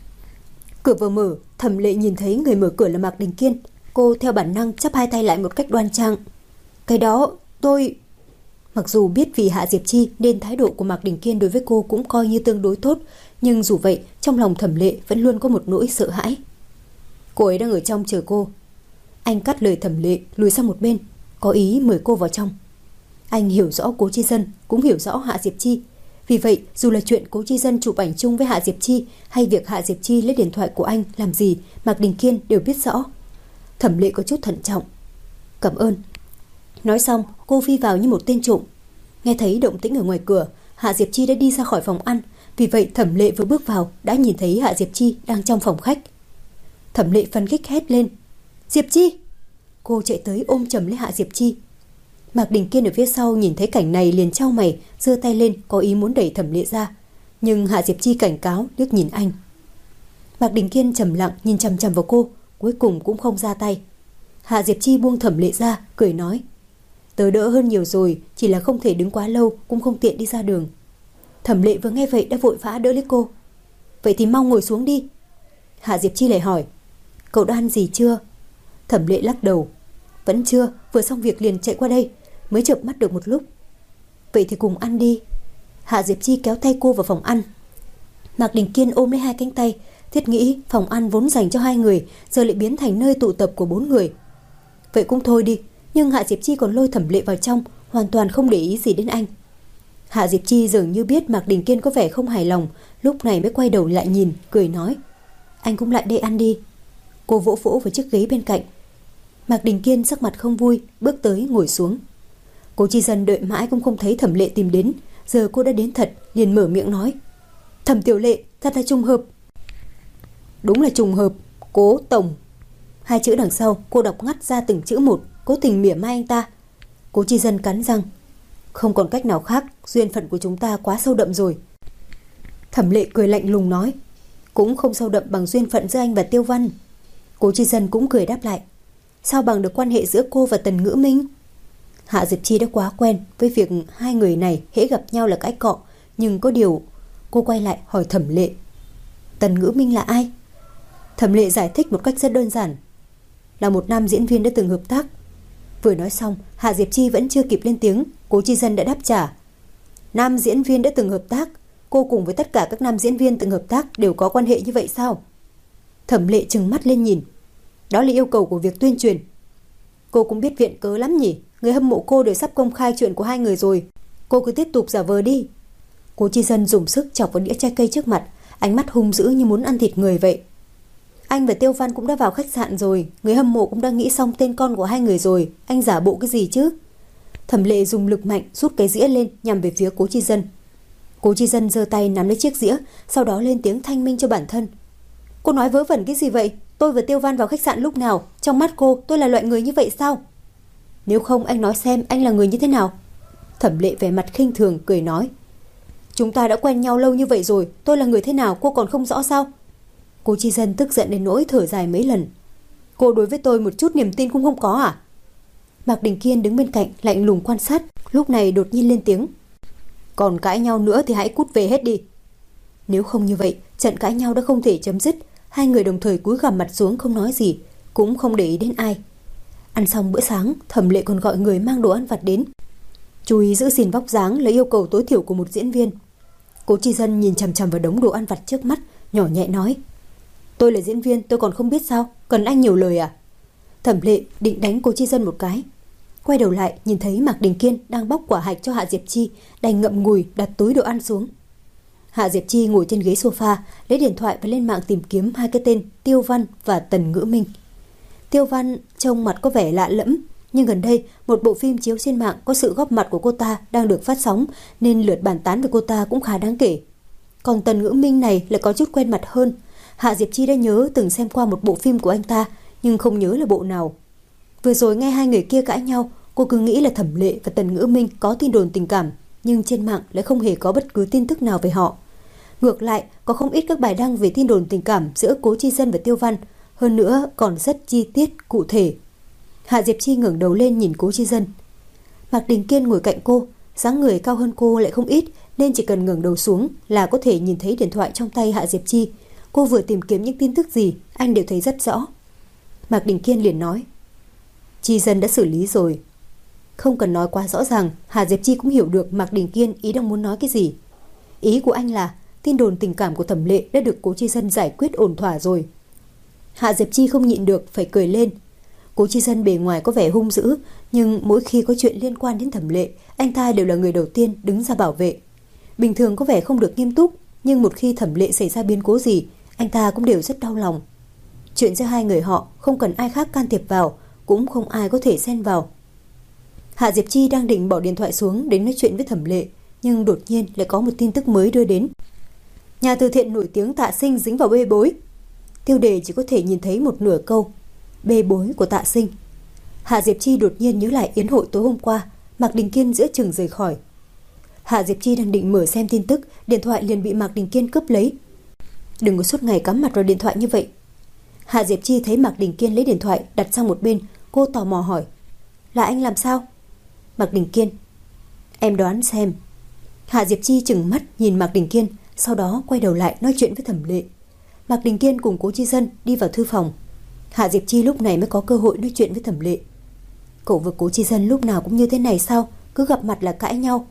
Cửa vừa mở, Thẩm Lệ nhìn thấy người mở cửa là Mạc Đình Kiên. Cô theo bản năng chắp hai tay lại một cách đoan trang. Cái đó, tôi... Mặc dù biết vì Hạ Diệp Chi nên thái độ của Mạc Đình Kiên đối với cô cũng coi như tương đối tốt, nhưng dù vậy trong lòng Thẩm Lệ vẫn luôn có một nỗi sợ hãi. Cô ấy đang ở trong chờ cô. Anh cắt lời Thẩm Lệ lùi sang một bên, có ý mời cô vào trong. Anh hiểu rõ Cố Chi Dân, cũng hiểu rõ Hạ Diệp Chi. Vì vậy dù là chuyện Cố Chi Dân chụp ảnh chung với Hạ Diệp Chi hay việc Hạ Diệp Chi lấy điện thoại của anh làm gì, Mạc Đình Kiên đều biết rõ. Thẩm Lệ có chút thận trọng. Cảm ơn. Nói xong cô phi vào như một tên trộm. Nghe thấy động tĩnh ở ngoài cửa, Hạ Diệp Chi đã đi ra khỏi phòng ăn. Vì vậy Thẩm Lệ vừa bước vào đã nhìn thấy Hạ Diệp Chi đang trong phòng khách. Thẩm Lệ phấn khích hét lên. Diệp Chi. Cô chạy tới ôm chầm lấy Hạ Diệp Chi. Mạc Đình Kiên ở phía sau nhìn thấy cảnh này liền chau mày, giơ tay lên có ý muốn đẩy Thẩm Lệ ra, nhưng Hạ Diệp Chi cảnh cáo liếc nhìn anh. Mạc Đình Kiên trầm lặng nhìn chằm chằm vào cô, cuối cùng cũng không ra tay. Hạ Diệp Chi buông Thẩm Lệ ra, cười nói. Tớ đỡ hơn nhiều rồi, chỉ là không thể đứng quá lâu, cũng không tiện đi ra đường. Thẩm Lệ vừa nghe vậy đã vội vã đỡ lấy cô. Vậy thì mau ngồi xuống đi. Hạ Diệp Chi lại hỏi, cậu đã ăn gì chưa? Thẩm Lệ lắc đầu, vẫn chưa, vừa xong việc liền chạy qua đây, mới chợp mắt được một lúc. Vậy thì cùng ăn đi. Hạ Diệp Chi kéo tay cô vào phòng ăn. Mạc Đình Kiên ôm lấy hai cánh tay, thiết nghĩ phòng ăn vốn dành cho hai người giờ lại biến thành nơi tụ tập của 4 người. Vậy cũng thôi đi, nhưng Hạ Diệp Chi còn lôi Thẩm Lệ vào trong, hoàn toàn không để ý gì đến anh. Hạ Diệp Chi dường như biết Mạc Đình Kiên có vẻ không hài lòng, lúc này mới quay đầu lại nhìn, cười nói, anh cũng lại đây ăn đi. Cô vỗ vỗ vào chiếc ghế bên cạnh. Mạc Đình Kiên sắc mặt không vui, bước tới ngồi xuống. Cố Chi Dân đợi mãi cũng không thấy Thẩm Lệ tìm đến, giờ cô đã đến thật, liền mở miệng nói, Thẩm Tiểu Lệ, thật là trùng hợp. Đúng là trùng hợp, Cố Tổng. Hai chữ đằng sau cô đọc ngắt ra từng chữ một, cố tình mỉa mai anh ta. Cố Chi Dân cắn răng, không còn cách nào khác, duyên phận của chúng ta quá sâu đậm rồi. Thẩm Lệ cười lạnh lùng nói, cũng không sâu đậm bằng duyên phận giữa anh và Tiêu Văn. Cố Chi Dân cũng cười đáp lại, sao bằng được quan hệ giữa cô và Tần Ngữ Minh? Hạ Diệp Chi đã quá quen với việc hai người này hễ gặp nhau là cãi cọ, nhưng có điều cô quay lại hỏi Thẩm Lệ, Tần Ngữ Minh là ai? Thẩm Lệ giải thích một cách rất đơn giản, là một nam diễn viên đã từng hợp tác. Vừa nói xong, Hạ Diệp Chi vẫn chưa kịp lên tiếng, Cố Chi Dân đã đáp trả, nam diễn viên đã từng hợp tác? Cô cùng với tất cả các nam diễn viên từng hợp tác đều có quan hệ như vậy sao? Thẩm Lệ trừng mắt lên nhìn, đó là yêu cầu của việc tuyên truyền. Cô cũng biết viện cớ lắm nhỉ, người hâm mộ cô đều sắp công khai chuyện của hai người rồi, cô cứ tiếp tục giả vờ đi. Cố Chi Dân dùng sức chọc vào đĩa trái cây trước mặt, ánh mắt hung dữ như muốn ăn thịt người vậy. Anh và Tiêu Văn cũng đã vào khách sạn rồi, người hâm mộ cũng đã nghĩ xong tên con của hai người rồi, anh giả bộ cái gì chứ? Thẩm Lệ dùng lực mạnh rút cái dĩa lên nhằm về phía Cố Chi Dân. Cố Chi Dân giơ tay nắm lấy chiếc dĩa, sau đó lên tiếng thanh minh cho bản thân. Cô nói vớ vẩn cái gì vậy? Tôi và Tiêu Văn vào khách sạn lúc nào? Trong mắt cô, tôi là loại người như vậy sao? Nếu không anh nói xem anh là người như thế nào? Thẩm Lệ vẻ mặt khinh thường cười nói, chúng ta đã quen nhau lâu như vậy rồi, tôi là người thế nào cô còn không rõ sao? Cố Chi Dân tức giận đến nỗi thở dài mấy lần. Cô đối với tôi một chút niềm tin cũng không có à? Mạc Đình Kiên đứng bên cạnh lạnh lùng quan sát, lúc này đột nhiên lên tiếng, còn cãi nhau nữa thì hãy cút về hết đi. Nếu không như vậy, trận cãi nhau đã không thể chấm dứt. Hai người đồng thời cúi gằm mặt xuống không nói gì, cũng không để ý đến ai. Ăn xong bữa sáng, Thẩm Lệ còn gọi người mang đồ ăn vặt đến. Chú ý giữ gìn vóc dáng là yêu cầu tối thiểu của một diễn viên. Cố Chi Dân nhìn chằm chằm vào đống đồ ăn vặt trước mắt, nhỏ nhẹ nói, tôi là diễn viên, tôi còn không biết sao, cần anh nhiều lời à? Thẩm Lệ định đánh Cố Chi Dân một cái, quay đầu lại nhìn thấy Mạc Đình Kiên đang bóc quả hạch cho Hạ Diệp Chi, đành ngậm ngùi đặt túi đồ ăn xuống. Hạ Diệp Chi ngồi trên ghế sofa, lấy điện thoại và lên mạng tìm kiếm hai cái tên Tiêu Văn và Tần Ngữ Minh. Tiêu Văn trông mặt có vẻ lạ lẫm, nhưng gần đây một bộ phim chiếu trên mạng có sự góp mặt của cô ta đang được phát sóng, nên lượt bàn tán về cô ta cũng khá đáng kể. Còn Tần Ngữ Minh này lại có chút quen mặt hơn. Hạ Diệp Chi đã nhớ từng xem qua một bộ phim của anh ta, nhưng không nhớ là bộ nào. Vừa rồi nghe hai người kia cãi nhau, cô cứ nghĩ là Thẩm Lệ và Tần Ngữ Minh có tin đồn tình cảm, nhưng trên mạng lại không hề có bất cứ tin tức nào về họ. Ngược lại, có không ít các bài đăng về tin đồn tình cảm giữa Cố Chi Dân và Tiêu Văn, hơn nữa còn rất chi tiết, cụ thể. Hạ Diệp Chi ngẩng đầu lên nhìn Cố Chi Dân. Mạc Đình Kiên ngồi cạnh cô, dáng người cao hơn cô lại không ít, nên chỉ cần ngẩng đầu xuống là có thể nhìn thấy điện thoại trong tay Hạ Diệp Chi. Cô vừa tìm kiếm những tin tức gì, anh đều thấy rất rõ. Mạc Đình Kiên liền nói, Chi Dân đã xử lý rồi. Không cần nói quá rõ ràng, Hạ Diệp Chi cũng hiểu được Mạc Đình Kiên ý đang muốn nói cái gì. Ý của anh là tin đồn tình cảm của Thẩm Lệ đã được Cố Chi Dân giải quyết ổn thỏa rồi. Hạ Diệp Chi không nhịn được phải cười lên. Cố Chi Dân bề ngoài có vẻ hung dữ, nhưng mỗi khi có chuyện liên quan đến Thẩm Lệ, anh ta đều là người đầu tiên đứng ra bảo vệ. Bình thường có vẻ không được nghiêm túc, nhưng một khi Thẩm Lệ xảy ra biến cố gì, anh ta cũng đều rất đau lòng. Chuyện giữa hai người họ không cần ai khác can thiệp vào, cũng không ai có thể xen vào. Hạ Diệp Chi đang định bỏ điện thoại xuống đến nói chuyện với Thẩm Lệ, nhưng đột nhiên lại có một tin tức mới đưa đến. Nhà từ thiện nổi tiếng Tạ Sinh dính vào bê bối. Tiêu đề chỉ có thể nhìn thấy một nửa câu, bê bối của Tạ Sinh. Hạ Diệp Chi đột nhiên nhớ lại yến hội tối hôm qua, Mạc Đình Kiên giữa chừng rời khỏi. Hạ Diệp Chi đang định mở xem tin tức, điện thoại liền bị Mạc Đình Kiên cướp lấy. Đừng có suốt ngày cắm mặt vào điện thoại như vậy. Hạ Diệp Chi thấy Mạc Đình Kiên lấy điện thoại đặt sang một bên, cô tò mò hỏi, là anh làm sao? Mạc Đình Kiên, em đoán xem. Hạ Diệp Chi chừng mắt nhìn Mạc Đình Kiên, sau đó quay đầu lại nói chuyện với Thẩm Lệ. Mạc Đình Kiên cùng Cố Chi Dân đi vào thư phòng. Hạ Diệp Chi lúc này mới có cơ hội nói chuyện với Thẩm Lệ. Cậu và Cố Chi Dân lúc nào cũng như thế này sao? Cứ gặp mặt là cãi nhau.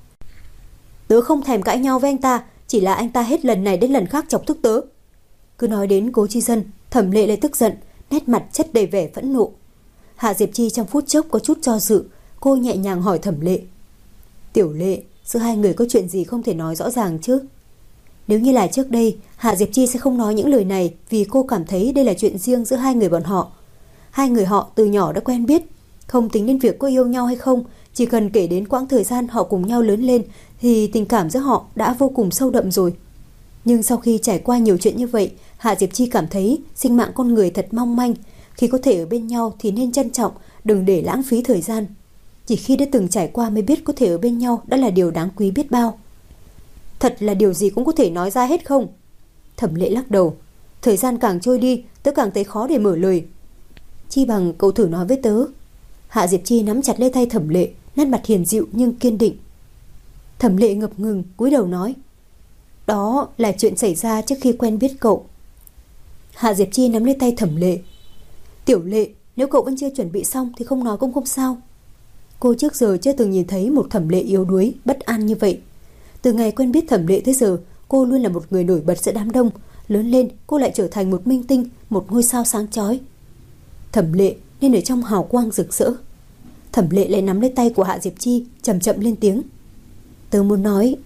Tớ không thèm cãi nhau với anh ta, chỉ là anh ta hết lần này đến lần khác chọc tức tớ. Cứ nói đến Cố Chi Dân, Thẩm Lệ lại tức giận, nét mặt chất đầy vẻ phẫn nộ. Hạ Diệp Chi trong phút chốc có chút do dự, cô nhẹ nhàng hỏi Thẩm Lệ. Tiểu Lệ, giữa hai người có chuyện gì không thể nói rõ ràng chứ? Nếu như là trước đây, Hạ Diệp Chi sẽ không nói những lời này vì cô cảm thấy đây là chuyện riêng giữa hai người bọn họ. Hai người họ từ nhỏ đã quen biết, không tính đến việc có yêu nhau hay không, chỉ cần kể đến quãng thời gian họ cùng nhau lớn lên thì tình cảm giữa họ đã vô cùng sâu đậm rồi. Nhưng sau khi trải qua nhiều chuyện như vậy, Hạ Diệp Chi cảm thấy sinh mạng con người thật mong manh. Khi có thể ở bên nhau thì nên trân trọng, đừng để lãng phí thời gian. Chỉ khi đã từng trải qua mới biết có thể ở bên nhau đã là điều đáng quý biết bao. Thật là điều gì cũng có thể nói ra hết không? Thẩm Lệ lắc đầu. Thời gian càng trôi đi, tớ càng thấy khó để mở lời. Chi bằng cậu thử nói với tớ. Hạ Diệp Chi nắm chặt lấy tay Thẩm Lệ, nét mặt hiền dịu nhưng kiên định. Thẩm Lệ ngập ngừng cúi đầu nói. Đó là chuyện xảy ra trước khi quen biết cậu. Hạ Diệp Chi nắm lấy tay Thẩm Lệ. Tiểu Lệ, nếu cậu vẫn chưa chuẩn bị xong thì không nói cũng không sao. Cô trước giờ chưa từng nhìn thấy một Thẩm Lệ yếu đuối, bất an như vậy. Từ ngày quen biết Thẩm Lệ tới giờ, cô luôn là một người nổi bật giữa đám đông. Lớn lên, cô lại trở thành một minh tinh, một ngôi sao sáng chói. Thẩm Lệ nên ở trong hào quang rực rỡ. Thẩm Lệ lại nắm lấy tay của Hạ Diệp Chi, chậm chậm lên tiếng. Tớ muốn nói.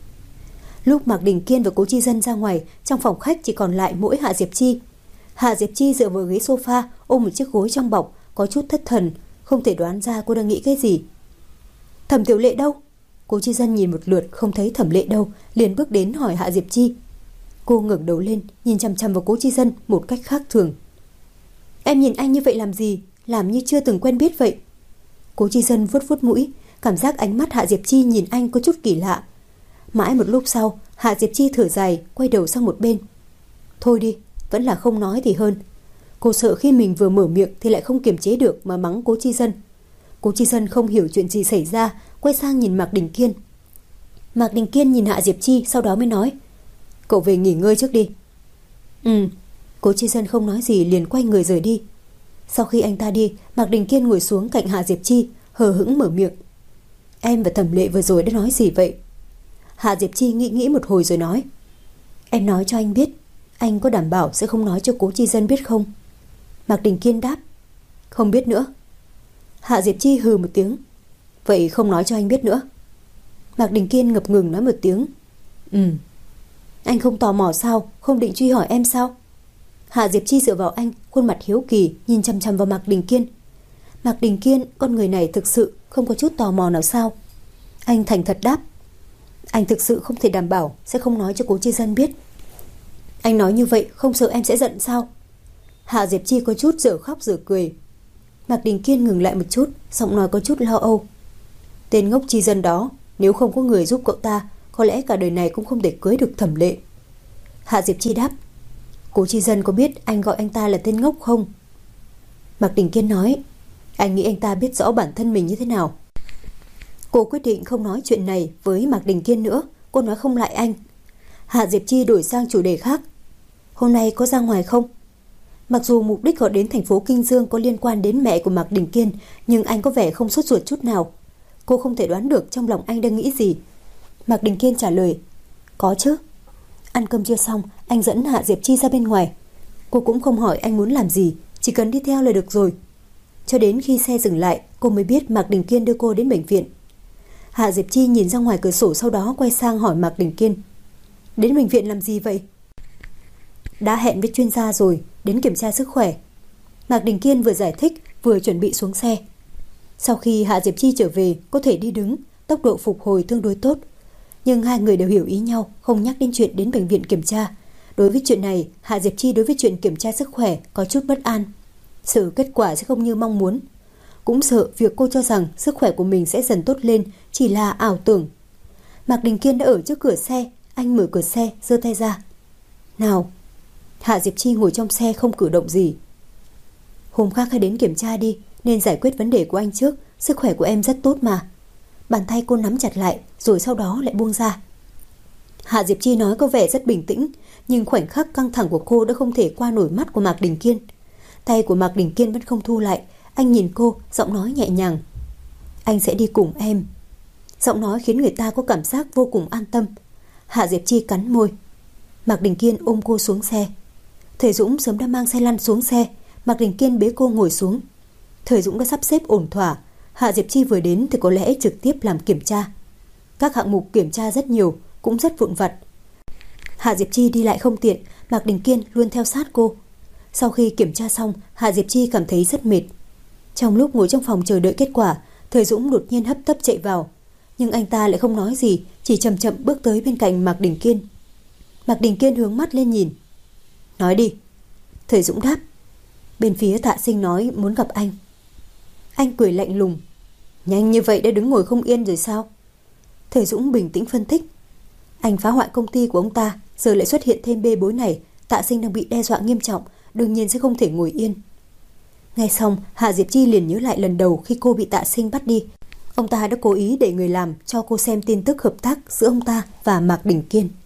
Lúc Mạc Đình Kiên và Cố Chi Dân ra ngoài, trong phòng khách chỉ còn lại mỗi Hạ Diệp Chi. Hạ Diệp Chi dựa vào ghế sofa, ôm một chiếc gối trong bọc, có chút thất thần, không thể đoán ra cô đang nghĩ cái gì. Thẩm Tiểu Lệ đâu? Cố Chi Dân nhìn một lượt không thấy Thẩm Lệ đâu, liền bước đến hỏi Hạ Diệp Chi. Cô ngẩng đầu lên, nhìn chằm chằm vào Cố Chi Dân một cách khác thường. Em nhìn anh như vậy làm gì? Làm như chưa từng quen biết vậy. Cố Chi Dân vuốt vuốt mũi, cảm giác ánh mắt Hạ Diệp Chi nhìn anh có chút kỳ lạ. Mãi một lúc sau, Hạ Diệp Chi thở dài, quay đầu sang một bên. Thôi đi, vẫn là không nói thì hơn. Cô sợ khi mình vừa mở miệng thì lại không kiềm chế được mà mắng Cố Chi Dân. Cố Chi Dân không hiểu chuyện gì xảy ra, quay sang nhìn Mạc Đình Kiên. Mạc Đình Kiên nhìn Hạ Diệp Chi, sau đó mới nói. Cậu về nghỉ ngơi trước đi. Cố Chi Dân không nói gì liền quay người rời đi. Sau khi anh ta đi, Mạc Đình Kiên ngồi xuống cạnh Hạ Diệp Chi, hờ hững mở miệng. Em và Thẩm Lệ vừa rồi đã nói gì vậy? Hạ Diệp Chi nghĩ một hồi rồi nói. Em nói cho anh biết, anh có đảm bảo sẽ không nói cho Cố Chi Dân biết không? Mạc Đình Kiên đáp. Không biết nữa. Hạ Diệp Chi hừ một tiếng. Vậy không nói cho anh biết nữa. Mạc Đình Kiên ngập ngừng nói một tiếng. Anh không tò mò sao? Không định truy hỏi em sao? Hạ Diệp Chi dựa vào anh, khuôn mặt hiếu kỳ, nhìn chăm chăm vào Mạc Đình Kiên. Mạc Đình Kiên, con người này thực sự không có chút tò mò nào sao? Anh thành thật đáp. Anh thực sự không thể đảm bảo sẽ không nói cho Cố Chi Dân biết. Anh nói như vậy không sợ em sẽ giận sao? Hạ Diệp Chi có chút dở khóc dở cười. Mạc Đình Kiên ngừng lại một chút, giọng nói có chút lo âu. Tên ngốc Chi Dân đó, nếu không có người giúp cậu ta, có lẽ cả đời này cũng không thể cưới được Thẩm Lệ. Hạ Diệp Chi đáp. Cố Chi Dân có biết anh gọi anh ta là tên ngốc không? Mạc Đình Kiên nói. Anh nghĩ anh ta biết rõ bản thân mình như thế nào. Cô quyết định không nói chuyện này với Mạc Đình Kiên nữa. Cô nói không lại anh. Hạ Diệp Chi đổi sang chủ đề khác. Hôm nay có ra ngoài không? Mặc dù mục đích họ đến thành phố Kinh Dương có liên quan đến mẹ của Mạc Đình Kiên, nhưng anh có vẻ không sốt ruột chút nào. Cô không thể đoán được trong lòng anh đang nghĩ gì. Mạc Đình Kiên trả lời. Có chứ. Ăn cơm chưa xong, anh dẫn Hạ Diệp Chi ra bên ngoài. Cô cũng không hỏi anh muốn làm gì, chỉ cần đi theo là được rồi. Cho đến khi xe dừng lại, cô mới biết Mạc Đình Kiên đưa cô đến bệnh viện. Hạ Diệp Chi nhìn ra ngoài cửa sổ, sau đó quay sang hỏi Mạc Đình Kiên. Đến bệnh viện làm gì vậy? Đã hẹn với chuyên gia rồi, đến kiểm tra sức khỏe. Mạc Đình Kiên vừa giải thích vừa chuẩn bị xuống xe. Sau khi Hạ Diệp Chi trở về, có thể đi đứng, tốc độ phục hồi tương đối tốt. Nhưng hai người đều hiểu ý nhau, không nhắc đến chuyện đến bệnh viện kiểm tra. Đối với chuyện này, Hạ Diệp Chi đối với chuyện kiểm tra sức khỏe có chút bất an. Sợ kết quả sẽ không như mong muốn. Cũng sợ việc cô cho rằng sức khỏe của mình sẽ dần tốt lên chỉ là ảo tưởng. Mạc Đình Kiên đã ở trước cửa xe, anh mở cửa xe, giơ tay ra. Nào. Hạ Diệp Chi ngồi trong xe không cử động gì. Hôm khác hãy đến kiểm tra đi, nên giải quyết vấn đề của anh trước. Sức khỏe của em rất tốt mà. Bàn tay cô nắm chặt lại, rồi sau đó lại buông ra. Hạ Diệp Chi nói có vẻ rất bình tĩnh, nhưng khoảnh khắc căng thẳng của cô đã không thể qua nổi mắt của Mạc Đình Kiên. Tay của Mạc Đình Kiên vẫn không thu lại, anh nhìn cô, giọng nói nhẹ nhàng. Anh sẽ đi cùng em. Giọng nói khiến người ta có cảm giác vô cùng an tâm. Hạ Diệp Chi cắn môi. Mạc Đình Kiên ôm cô xuống xe. Thời Dũng sớm đã mang xe lăn xuống xe. Mạc Đình Kiên bế cô ngồi xuống. Thời Dũng đã sắp xếp ổn thỏa. Hạ Diệp Chi vừa đến thì có lẽ trực tiếp làm kiểm tra. Các hạng mục kiểm tra rất nhiều, cũng rất vụn vặt. Hạ Diệp Chi đi lại không tiện, Mạc Đình Kiên luôn theo sát cô. Sau khi kiểm tra xong, Hạ Diệp Chi cảm thấy rất mệt. Trong lúc ngồi trong phòng chờ đợi kết quả, Thời Dũng đột nhiên hấp tấp chạy vào. Nhưng anh ta lại không nói gì, chỉ chậm chậm bước tới bên cạnh Mạc Đình Kiên. Mạc Đình Kiên hướng mắt lên nhìn. Nói đi. Thời Dũng đáp. Bên phía Tạ Sinh nói muốn gặp anh. Anh cười lạnh lùng. Nhanh như vậy đã đứng ngồi không yên rồi sao? Thời Dũng bình tĩnh phân tích. Anh phá hoại công ty của ông ta, giờ lại xuất hiện thêm bê bối này. Tạ Sinh đang bị đe dọa nghiêm trọng, đương nhiên sẽ không thể ngồi yên. Nghe xong, Hạ Diệp Chi liền nhớ lại lần đầu khi cô bị Tạ Sinh bắt đi. Ông ta đã cố ý để người làm cho cô xem tin tức hợp tác giữa ông ta và Mạc Đình Kiên.